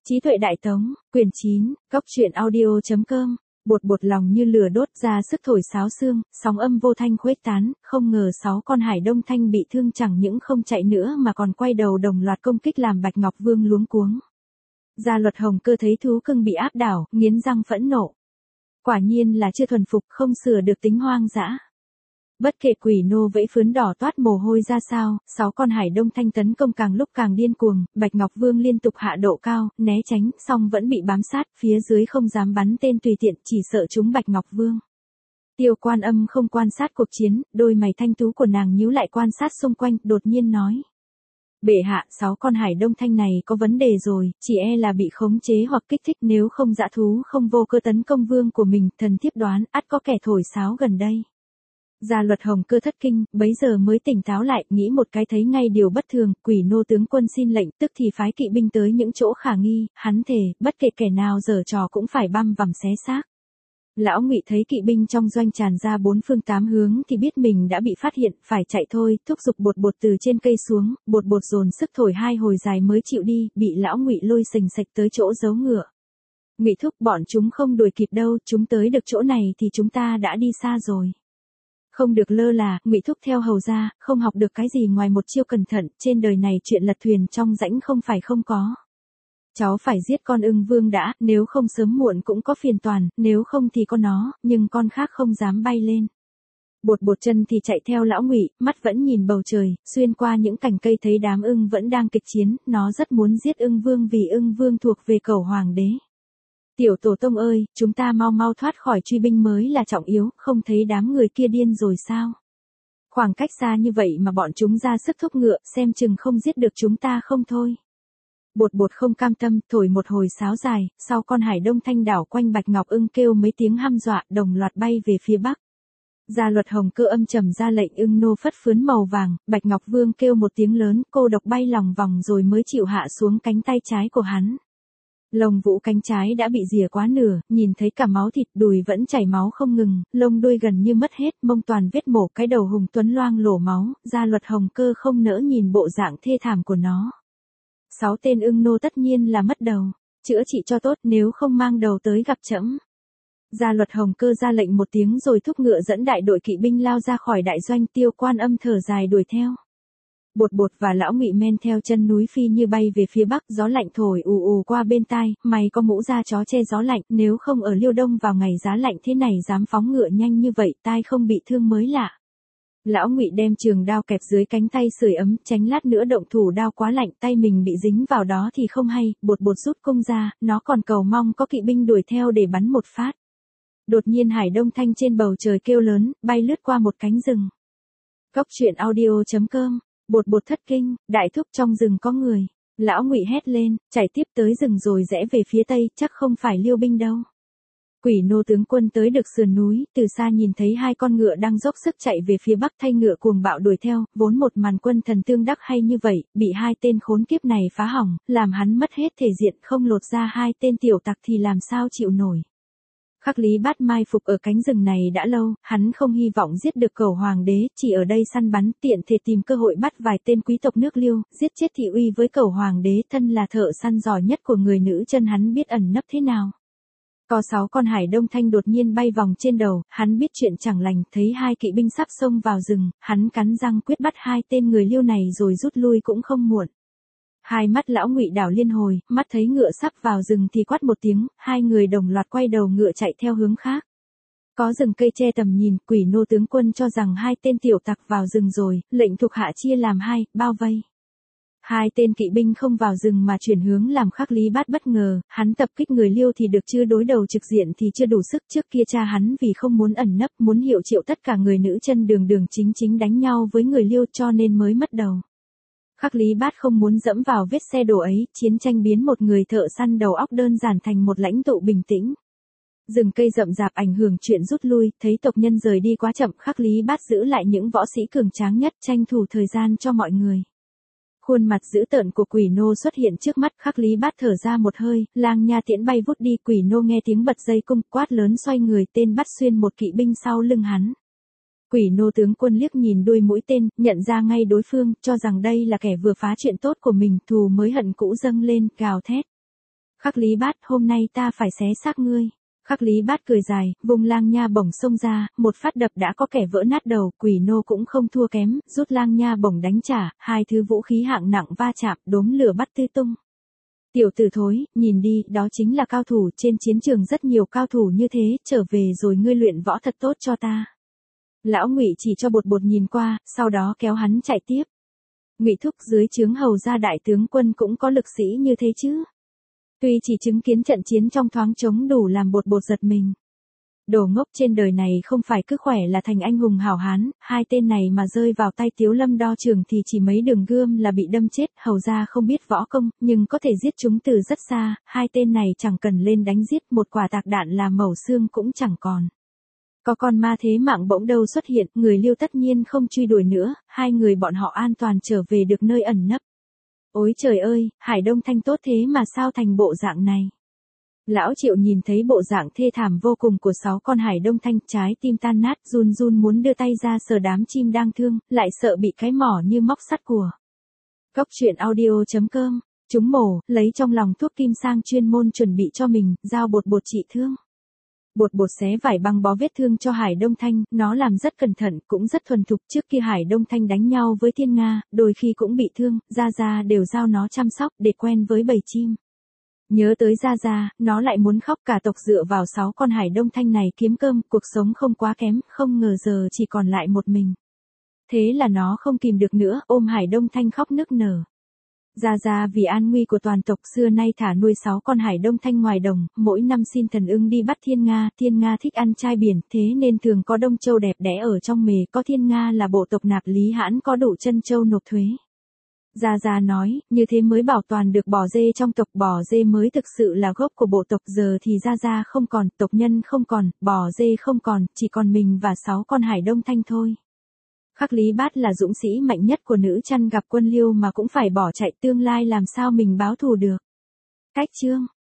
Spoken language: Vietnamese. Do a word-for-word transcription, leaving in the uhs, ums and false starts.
Trí tuệ đại tống, quyển chín, góc truyện audio.com. Bột bột lòng như lửa đốt ra sức thổi sáo xương, sóng âm vô thanh khuếch tán, không ngờ sáu con hải đông thanh bị thương chẳng những không chạy nữa mà còn quay đầu đồng loạt công kích làm Bạch Ngọc Vương luống cuống. Gia Luật Hồng Cơ thấy thú cưng bị áp đảo, nghiến răng phẫn nộ. Quả nhiên là chưa thuần phục, không sửa được tính hoang dã. Bất kể quỷ nô vẫy phướn đỏ toát mồ hôi ra sao, sáu con hải đông thanh tấn công càng lúc càng điên cuồng, Bạch Ngọc Vương liên tục hạ độ cao, né tránh, song vẫn bị bám sát, phía dưới không dám bắn tên tùy tiện, chỉ sợ chúng Bạch Ngọc Vương. Tiêu Quan Âm không quan sát cuộc chiến, đôi mày thanh tú của nàng nhíu lại quan sát xung quanh, đột nhiên nói. Bệ hạ, sáu con hải đông thanh này có vấn đề rồi, chỉ e là bị khống chế hoặc kích thích, nếu không dã thú không vô cơ tấn công vương của mình, thần thiếp đoán, ắt có kẻ thổi sáo gần đây. Gia Luật Hồng Cơ thất kinh, bấy giờ mới tỉnh táo lại, nghĩ một cái thấy ngay điều bất thường, quỷ nô tướng quân xin lệnh, tức thì phái kỵ binh tới những chỗ khả nghi, hắn thề, bất kể kẻ nào giở trò cũng phải băm vằm xé xác. Lão Ngụy thấy kỵ binh trong doanh tràn ra bốn phương tám hướng thì biết mình đã bị phát hiện, phải chạy thôi, thúc giục bột bột từ trên cây xuống, bột bột dồn sức thổi hai hồi dài mới chịu đi, bị Lão Ngụy lôi sình sạch tới chỗ giấu ngựa. Ngụy thúc, bọn chúng không đuổi kịp đâu, chúng tới được chỗ này thì chúng ta đã đi xa rồi. Không được lơ là, Ngụy thúc theo hầu ra, không học được cái gì ngoài một chiêu cẩn thận, trên đời này chuyện lật thuyền trong rãnh không phải không có. Cháu phải giết con ưng vương đã, nếu không sớm muộn cũng có phiền toàn, nếu không thì có nó, nhưng con khác không dám bay lên. Bột bột chân thì chạy theo Lão Ngụy, mắt vẫn nhìn bầu trời, xuyên qua những cành cây thấy đám ưng vẫn đang kịch chiến, nó rất muốn giết ưng vương vì ưng vương thuộc về cẩu hoàng đế. Tiểu tổ tông ơi, chúng ta mau mau thoát khỏi truy binh mới là trọng yếu, không thấy đám người kia điên rồi sao? Khoảng cách xa như vậy mà bọn chúng ra sức thúc ngựa, xem chừng không giết được chúng ta không thôi. Bột bột không cam tâm, thổi một hồi sáo dài, sau con hải đông thanh đảo quanh Bạch Ngọc ưng kêu mấy tiếng hăm dọa, đồng loạt bay về phía bắc. Gia Luật Hồng Cơ âm trầm ra lệnh ưng nô phất phướn màu vàng, Bạch Ngọc Vương kêu một tiếng lớn, cô độc bay lòng vòng rồi mới chịu hạ xuống cánh tay trái của hắn. Lông vũ cánh trái đã bị rỉa quá nửa, nhìn thấy cả máu thịt, đùi vẫn chảy máu không ngừng, lông đuôi gần như mất hết, mông toàn vết mổ, cái đầu hùng tuấn loang lổ máu, Gia Luật Hồng Cơ không nỡ nhìn bộ dạng thê thảm của nó. Sáu tên ưng nô tất nhiên là mất đầu, chữa trị cho tốt, nếu không mang đầu tới gặp trẫm. Gia Luật Hồng Cơ ra lệnh một tiếng rồi thúc ngựa dẫn đại đội kỵ binh lao ra khỏi đại doanh, Tiêu Quan Âm thở dài đuổi theo. Bột bột và Lão Ngụy men theo chân núi phi như bay về phía bắc, gió lạnh thổi ù ù qua bên tai, mày có mũ da chó che gió lạnh, nếu không ở Liêu Đông vào ngày giá lạnh thế này dám phóng ngựa nhanh như vậy, tai không bị thương mới lạ. Lão Ngụy đem trường đao kẹp dưới cánh tay sưởi ấm, tránh lát nữa động thủ đao quá lạnh, tay mình bị dính vào đó thì không hay, bột bột rút cung ra, nó còn cầu mong có kỵ binh đuổi theo để bắn một phát. Đột nhiên hải đông thanh trên bầu trời kêu lớn, bay lướt qua một cánh rừng. Góc truyện audio.com. Bột bột thất kinh, đại thúc trong rừng có người. Lão Ngụy hét lên, chạy tiếp tới rừng rồi rẽ về phía tây, chắc không phải Liêu binh đâu. Quỷ nô tướng quân tới được sườn núi, từ xa nhìn thấy hai con ngựa đang dốc sức chạy về phía bắc, thay ngựa cuồng bạo đuổi theo, vốn một màn quân thần tương đắc hay như vậy, bị hai tên khốn kiếp này phá hỏng, làm hắn mất hết thể diện, không lột ra hai tên tiểu tặc thì làm sao chịu nổi. Khắc Lý Bát mai phục ở cánh rừng này đã lâu, hắn không hy vọng giết được cẩu hoàng đế, chỉ ở đây săn bắn, tiện thể tìm cơ hội bắt vài tên quý tộc nước Liêu, giết chết thị uy với cẩu hoàng đế, thân là thợ săn giỏi nhất của người nữ chân, hắn biết ẩn nấp thế nào. Có sáu con hải đông thanh đột nhiên bay vòng trên đầu, hắn biết chuyện chẳng lành, thấy hai kỵ binh sắp xông vào rừng, hắn cắn răng quyết bắt hai tên người Liêu này rồi rút lui cũng không muộn. Hai mắt Lão Ngụy đảo liên hồi, mắt thấy ngựa sắp vào rừng thì quát một tiếng, hai người đồng loạt quay đầu ngựa chạy theo hướng khác. Có rừng cây che tầm nhìn, quỷ nô tướng quân cho rằng hai tên tiểu tặc vào rừng rồi, lệnh thuộc hạ chia làm hai, bao vây. Hai tên kỵ binh không vào rừng mà chuyển hướng làm Khắc Lý Bát bất ngờ, hắn tập kích người Liêu thì được chưa, đối đầu trực diện thì chưa đủ sức, trước kia cha hắn vì không muốn ẩn nấp, muốn hiệu triệu tất cả người nữ chân đường đường chính chính đánh nhau với người Liêu cho nên mới mất đầu. Khắc Lý Bát không muốn dẫm vào vết xe đổ ấy, chiến tranh biến một người thợ săn đầu óc đơn giản thành một lãnh tụ bình tĩnh. Rừng cây rậm rạp ảnh hưởng chuyện rút lui, thấy tộc nhân rời đi quá chậm, Khắc Lý Bát giữ lại những võ sĩ cường tráng nhất, tranh thủ thời gian cho mọi người. Khuôn mặt dữ tợn của quỷ nô xuất hiện trước mắt, Khắc Lý Bát thở ra một hơi, lang nha tiễn bay vút đi, quỷ nô nghe tiếng bật dây cung, quát lớn xoay người, tên bắt xuyên một kỵ binh sau lưng hắn. Quỷ nô tướng quân liếc nhìn đuôi mũi tên, nhận ra ngay đối phương, cho rằng đây là kẻ vừa phá chuyện tốt của mình, thù mới hận cũ dâng lên, gào thét. Khắc Lý Bát, hôm nay ta phải xé xác ngươi. Khắc Lý Bát cười dài, vùng lang nha bổng xông ra, một phát đập đã có kẻ vỡ nát đầu, Quỷ Nô cũng không thua kém, rút lang nha bổng đánh trả, hai thứ vũ khí hạng nặng va chạm, đốm lửa bắt tứ tung. Tiểu tử thối, nhìn đi, đó chính là cao thủ, trên chiến trường rất nhiều cao thủ như thế, trở về rồi ngươi luyện võ thật tốt cho ta. Lão Ngụy chỉ cho Bột Bột nhìn qua, sau đó kéo hắn chạy tiếp. Ngụy thúc, dưới trướng hầu gia đại tướng quân cũng có lực sĩ như thế chứ? Tuy chỉ chứng kiến trận chiến trong thoáng trống đủ làm Bột Bột giật mình. Đồ ngốc, trên đời này không phải cứ khỏe là thành anh hùng hảo hán, hai tên này mà rơi vào tay Tiếu Lâm Đo Trường thì chỉ mấy đường gươm là bị đâm chết, hầu ra không biết võ công, nhưng có thể giết chúng từ rất xa, hai tên này chẳng cần lên đánh giết, một quả tạc đạn là mẩu xương cũng chẳng còn. Có con ma thế mạng bỗng đâu xuất hiện, người Liêu tất nhiên không truy đuổi nữa, hai người bọn họ an toàn trở về được nơi ẩn nấp. Ôi trời ơi, Hải Đông Thanh tốt thế mà sao thành bộ dạng này? Lão Triệu nhìn thấy bộ dạng thê thảm vô cùng của sáu con Hải Đông Thanh, trái tim tan nát, run run muốn đưa tay ra sờ đám chim đang thương, lại sợ bị cái mỏ như móc sắt của. Góc truyện audio chấm com, chúng mổ, lấy trong lòng thuốc kim sang chuyên môn chuẩn bị cho mình, giao Bột Bột trị thương. Bột Bột xé vải băng bó vết thương cho Hải Đông Thanh, nó làm rất cẩn thận, cũng rất thuần thục, trước khi Hải Đông Thanh đánh nhau với Thiên Nga, đôi khi cũng bị thương, Gia Gia đều giao nó chăm sóc để quen với bầy chim. Nhớ tới Gia Gia, nó lại muốn khóc, cả tộc dựa vào sáu con Hải Đông Thanh này kiếm cơm, cuộc sống không quá kém, không ngờ giờ chỉ còn lại một mình. Thế là nó không kìm được nữa, ôm Hải Đông Thanh khóc nức nở. Gia Gia vì an nguy của toàn tộc xưa nay thả nuôi sáu con Hải Đông Thanh ngoài đồng, mỗi năm xin thần ưng đi bắt Thiên Nga, Thiên Nga thích ăn trai biển, thế nên thường có đông châu đẹp đẽ ở trong mề, có Thiên Nga là bộ tộc nạp Lý Hãn có đủ chân châu nộp thuế. Gia Gia nói, như thế mới bảo toàn được bò dê trong tộc, bò dê mới thực sự là gốc của bộ tộc, giờ thì Gia Gia không còn, tộc nhân không còn, bò dê không còn, chỉ còn mình và sáu con Hải Đông Thanh thôi. Khắc Lý Bát là dũng sĩ mạnh nhất của nữ chăn, gặp quân Liêu mà cũng phải bỏ chạy, tương lai làm sao mình báo thù được. Cách chương